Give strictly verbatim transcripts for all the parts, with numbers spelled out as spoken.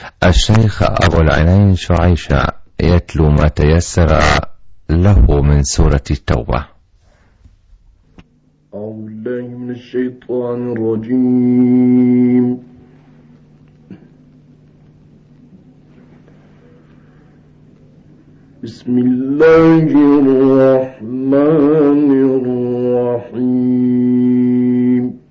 الشيخ أبو العينين شعيشة يتلو ما تيسر له من سورة التوبة. أعوذ بالله من الشيطان الرجيم. بسم الله الرحمن الرحيم.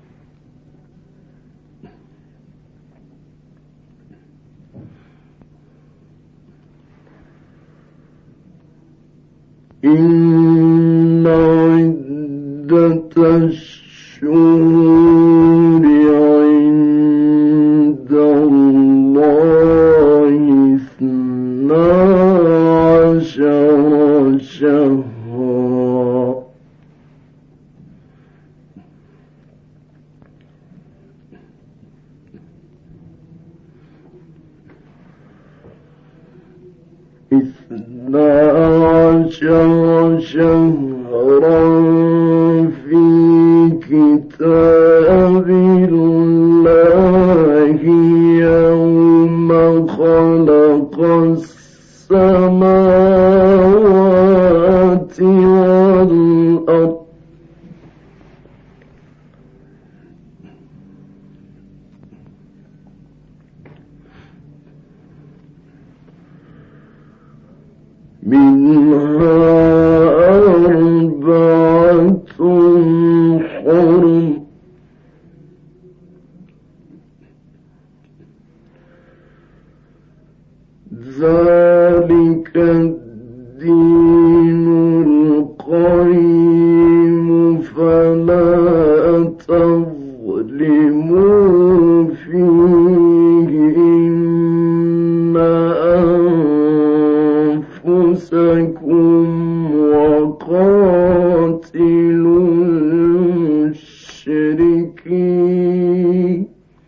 إن عدة الشهور عند الله اثنا عشر شهرا اثنا عشر شهرا في كتاب الله يوم خلق السماوات والأرض منها أربعة حرم ذلك الدين القيم فلا تظلموا فيهن أنفسكم وقاتلوا المشركين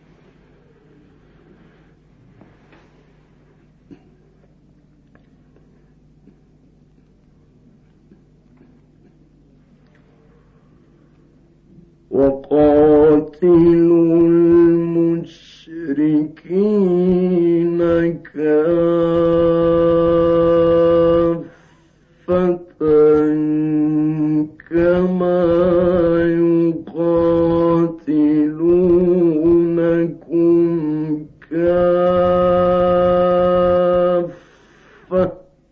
وقاتلوا المشركين كافة كما يقاتلونكم كافة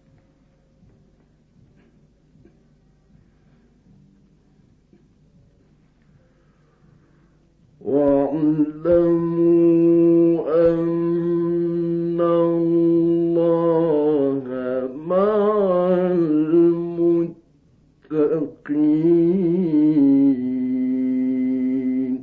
واعلموا أن الله مع المتقين.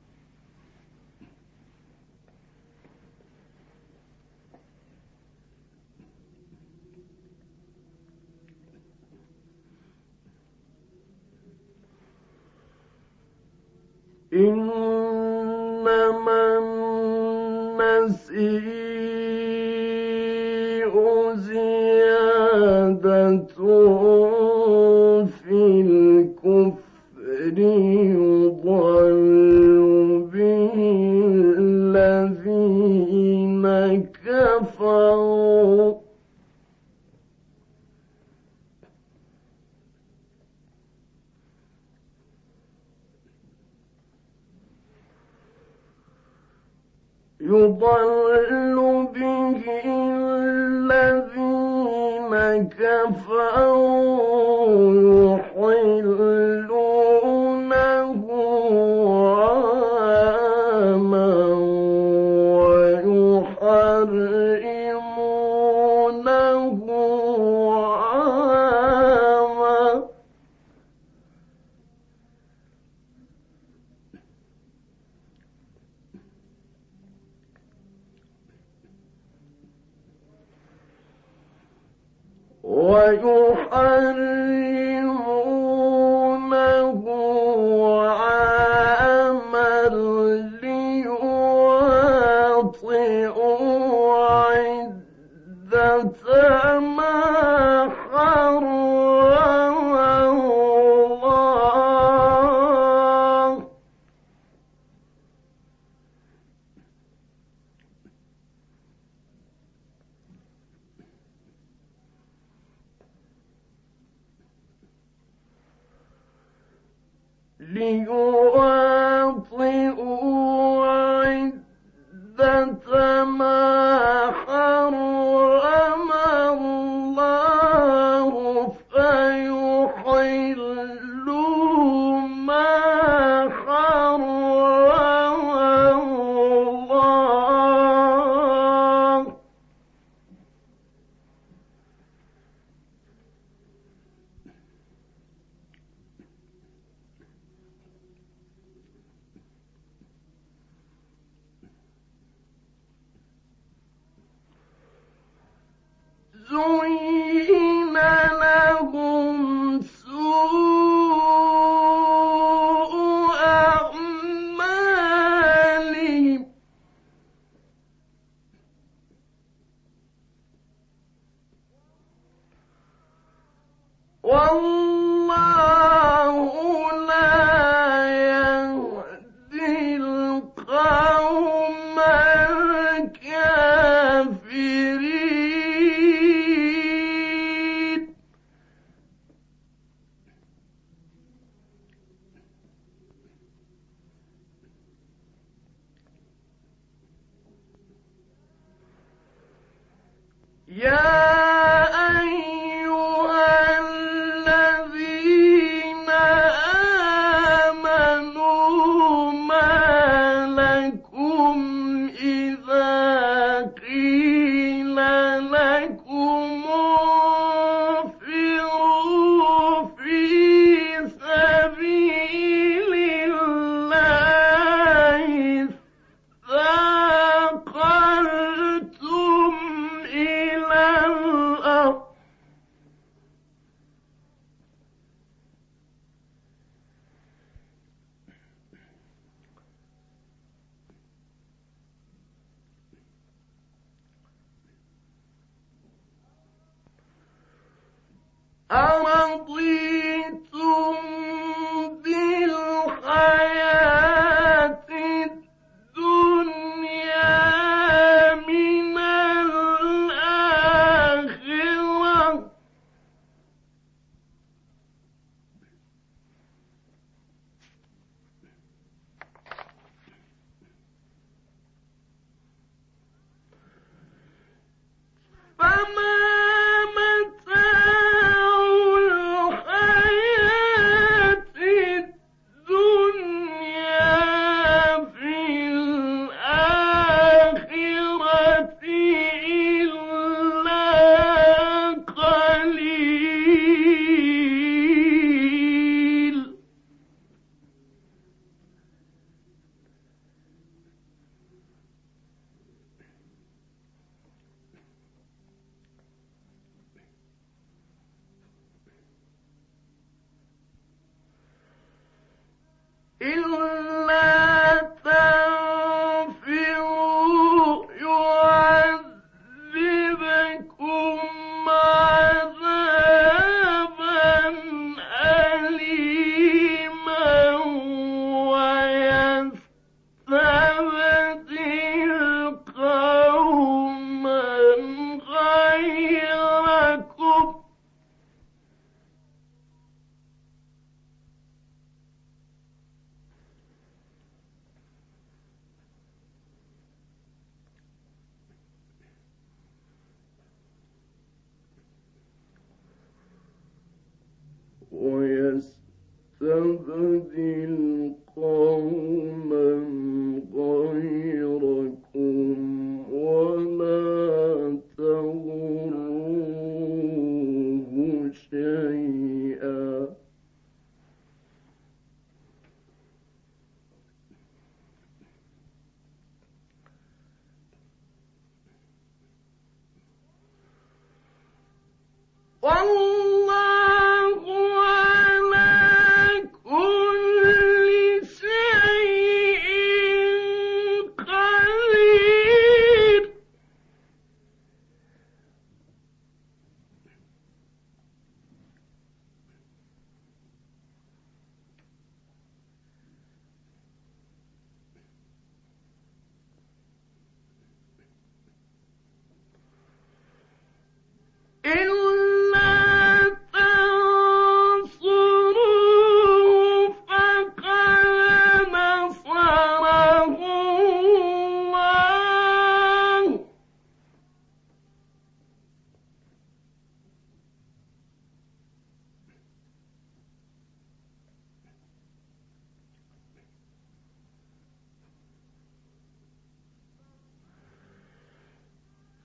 إنما النسيء زيادة في الكفر يضل به الذين كفروا يضل به الذين كفروا يحلونه عاما ويحرمونه عاما ويحرمونه عاما ليواطئوا عدة ما حرم الله ليواطئوا عدة ما حرم الله فيحلوا ما حرم الله. زين لهم سوء أعمالهم والله لا يهدي القوم الكافرين. يا أيها الذين آمنوا ما لكم إذا قيل لكم انفروا في سبيل الله ثاقلتم إلى الأرض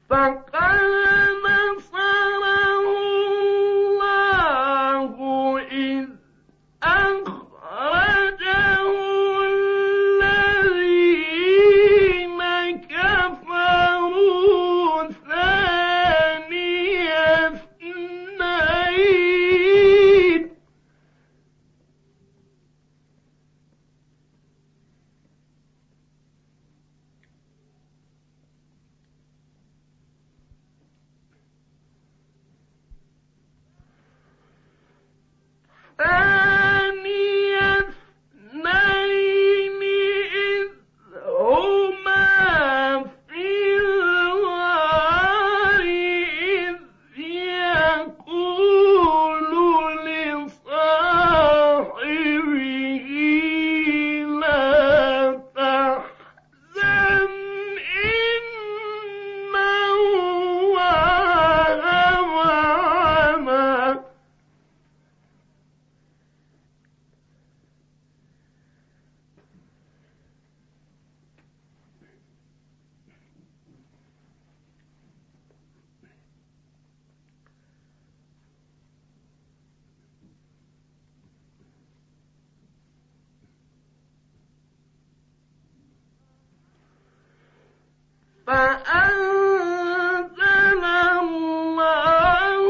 فأنزل الله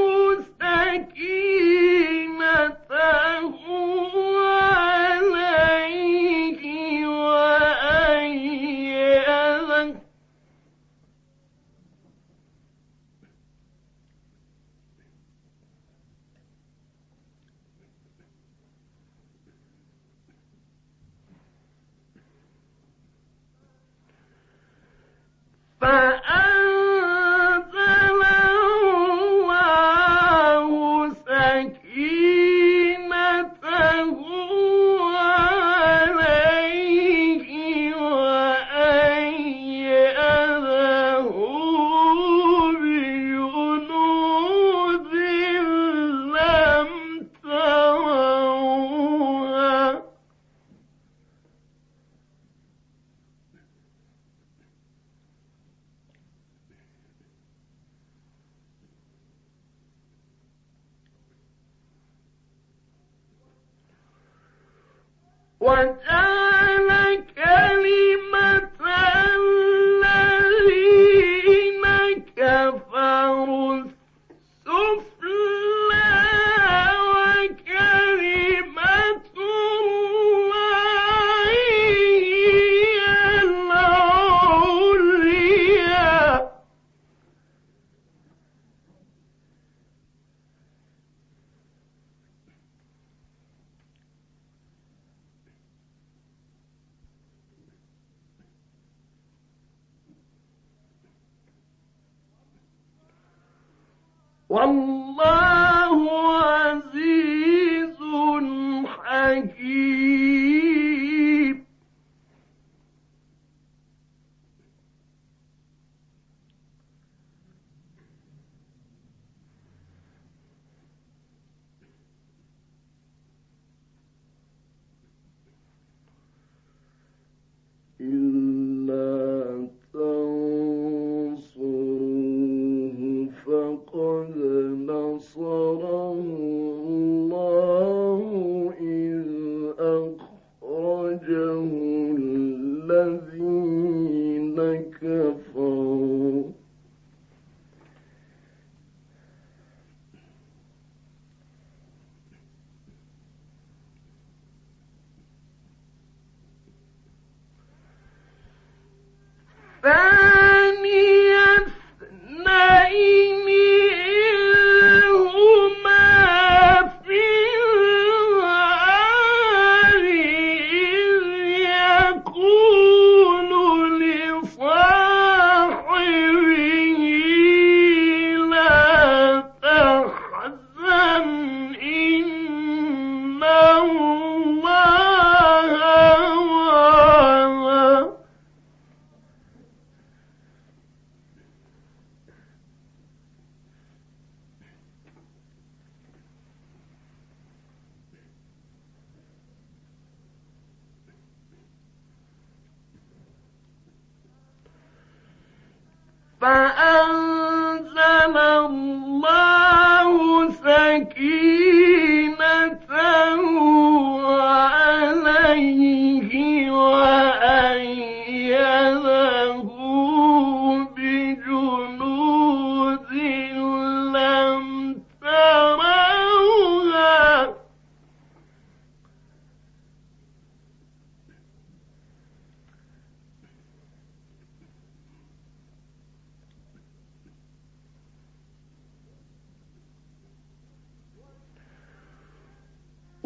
سكينته عليه وأيده فأنزل الله سكينته عليه وأيده بجنود لم تروها وجعل كلمة الذين كفروا السفلى وكلمة الله هي العليا والله عزيز حكيم إلا تنصروه فقد نصره الله إذ أخرجه الذين كفروا ثاني اثنين إذ هما في الغار إذ يقول لصاحبه لا تحزن إن الله معنا فأنزل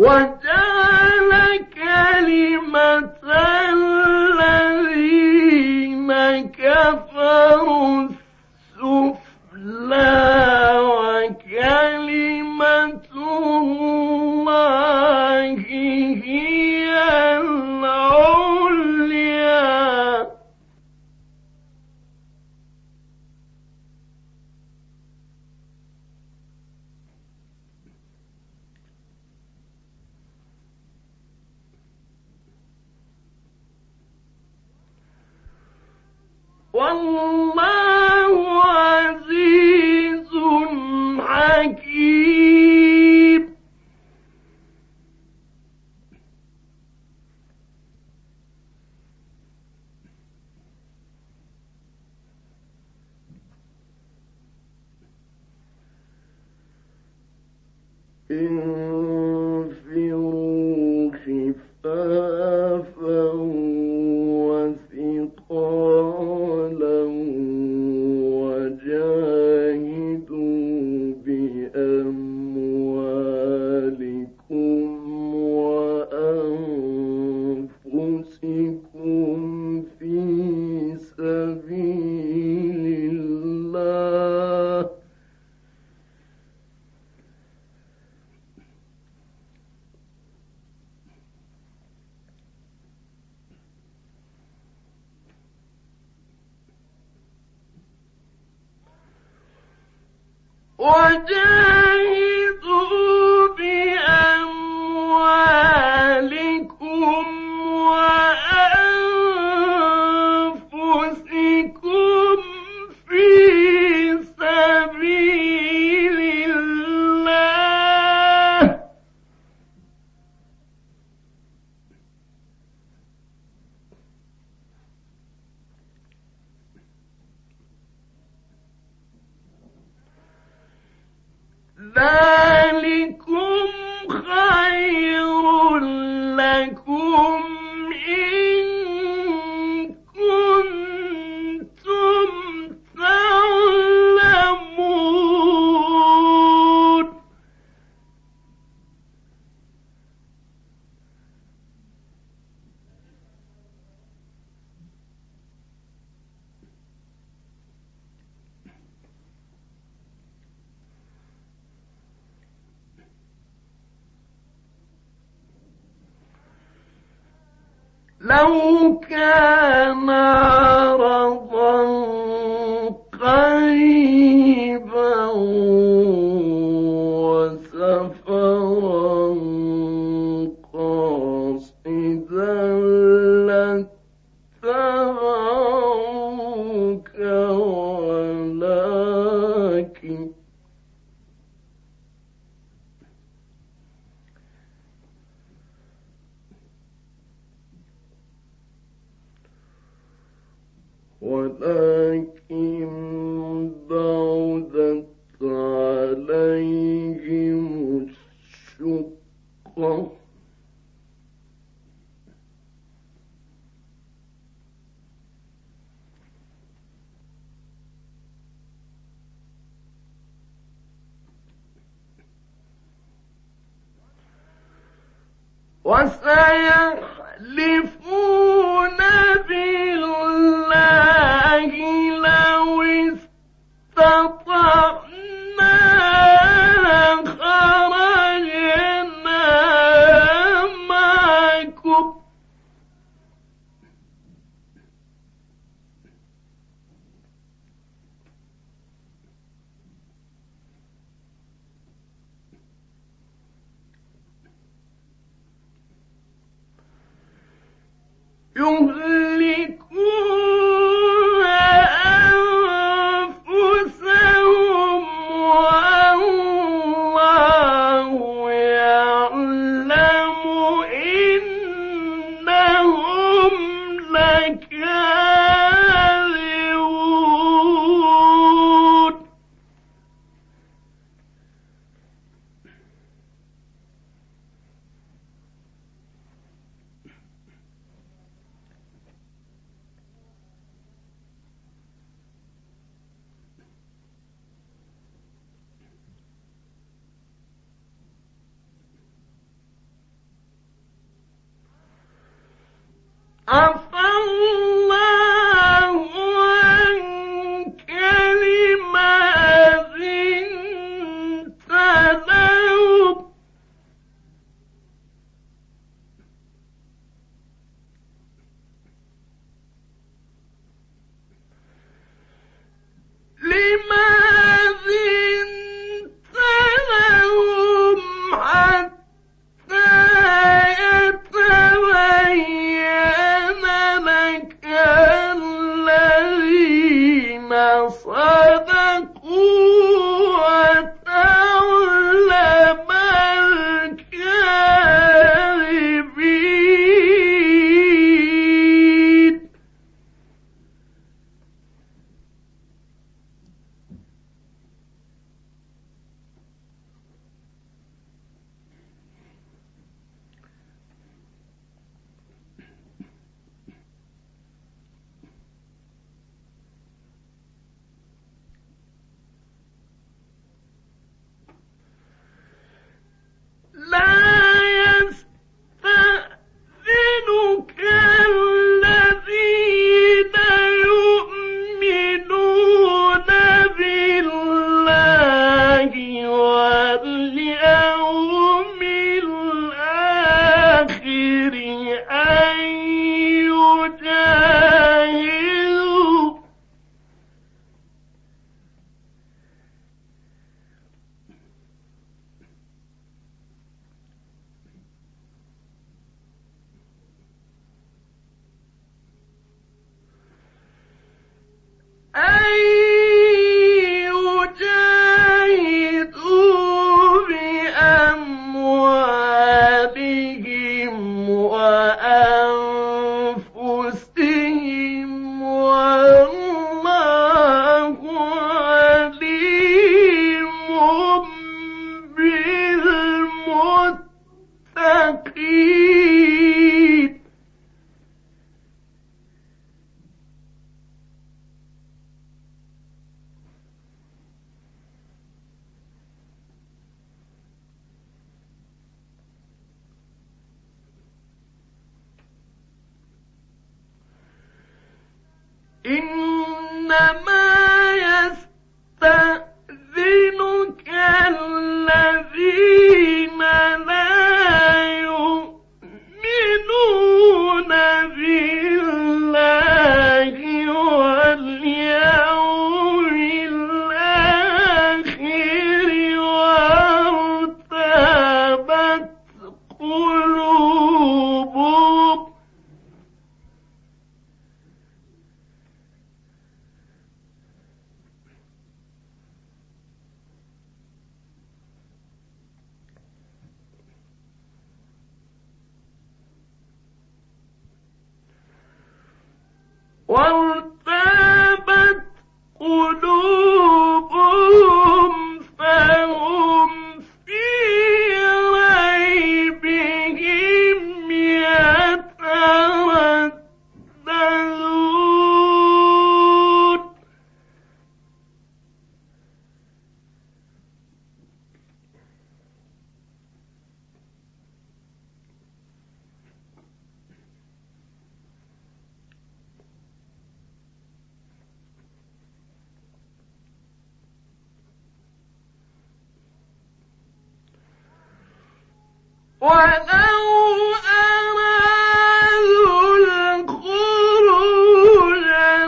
وجعل كلمة الذين كفروا السفلى وكلمة الله هي العليا والله عزيز حكيم. انفروا خفافا وثقالا وجاهدوا بأموالكم وأنفسكم في سبيل الله وجاهدوا بأموالكم وأنفسكم في سبيل الله ذلكم خير لكم إن كنتم تعلمون لو كان عرضا قريبا وسفرا قاصدا لاتبعوك ولكن ولكن بعدت عليهم الشقة وسيحلفون بالله لو استطعنا لخرجنا معكم يهلكون أنفسهم والله يعلم إنهم لكاذبون عفى الله عنك لما أذنت لهم لما أذنت لهم حتى يتبين لك الذين صدقوا وتعلم الكاذبين. لا يستأذنك الذين يؤمنون بالله واليوم الآخر أن يجاهدوا أن يجاهدوا بأموالهم وأنفسهم والله عليم بالمتقين. إنما يستأذنك الذين لا يؤمنون بالله واليوم الآخر وارتابت قلوبهم وارتابت قلوبهم فهم في ريبهم يترددون. ولو أرادوا الخروج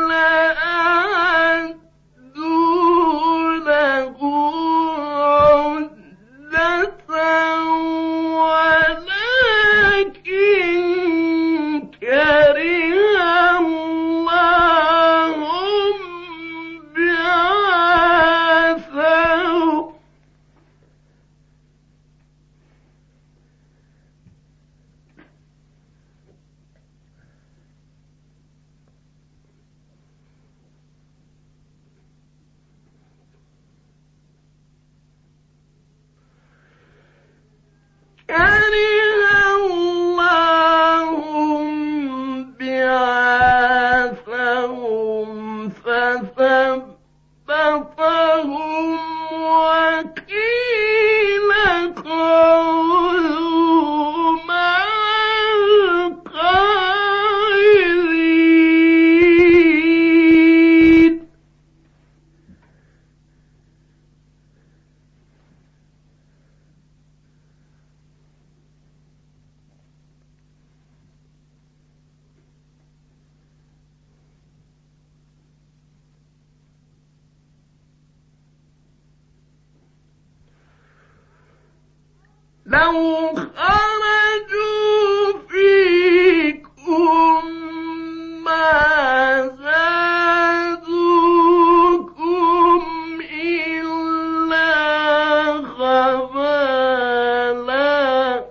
لأعدوا له عدة ولكن كره الله بعاثهم لو خرجوا فيكم ما زادوكم إلا خبالا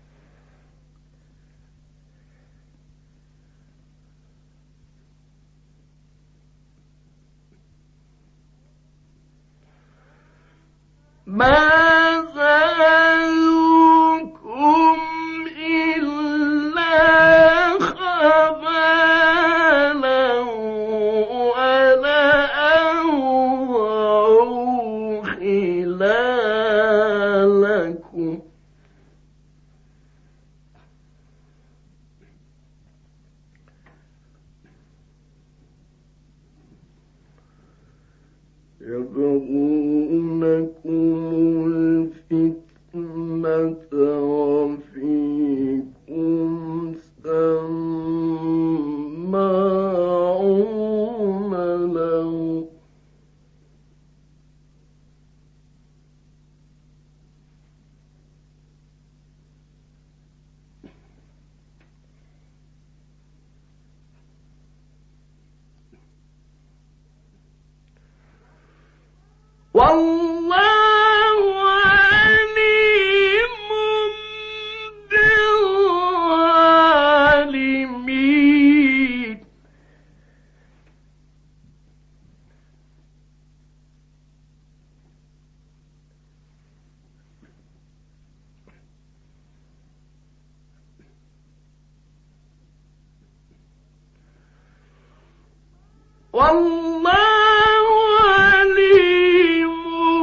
ما زادوكم إلا خبالا ولأوضعوا خلالكم يبغونكم الفتنة وفيكم سماعون لهم والله عليم بالظالمين والله عليم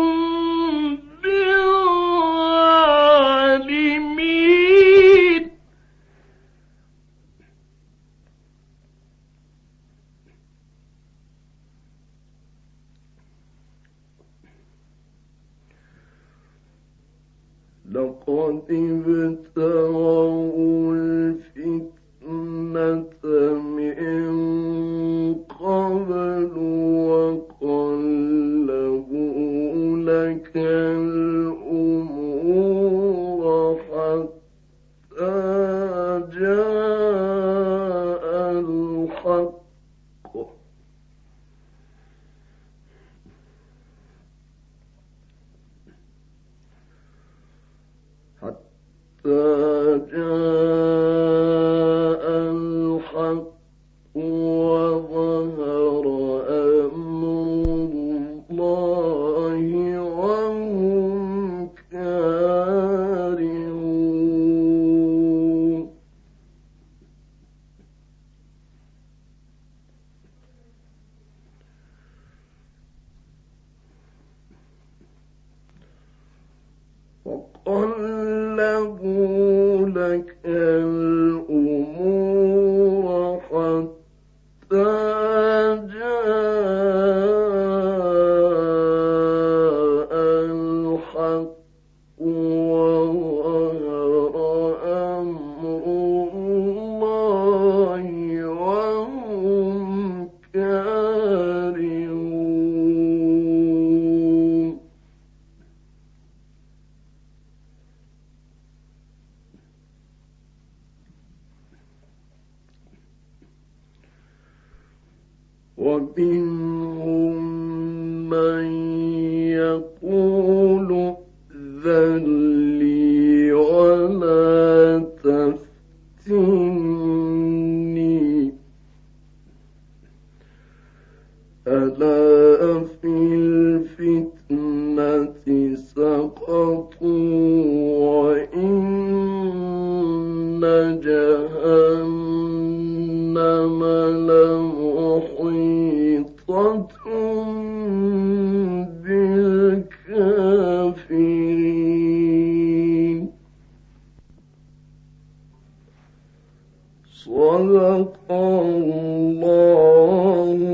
بالظالمين لقد ابتغوا الفتنة من قبل وقلبوا لك الأمور حتى جاء الحق حتى جاء الحق وظهر أمر الله وهم كارهون وقلبوا لك الأمور حتى جاء الحق وظهر أمر الله وهم كارهون ومنهم من يقول ائذن لي ولا تفتني ألا في الفتنة سقطوا وإن جهنم لمحيطة بالكافرين صدق الله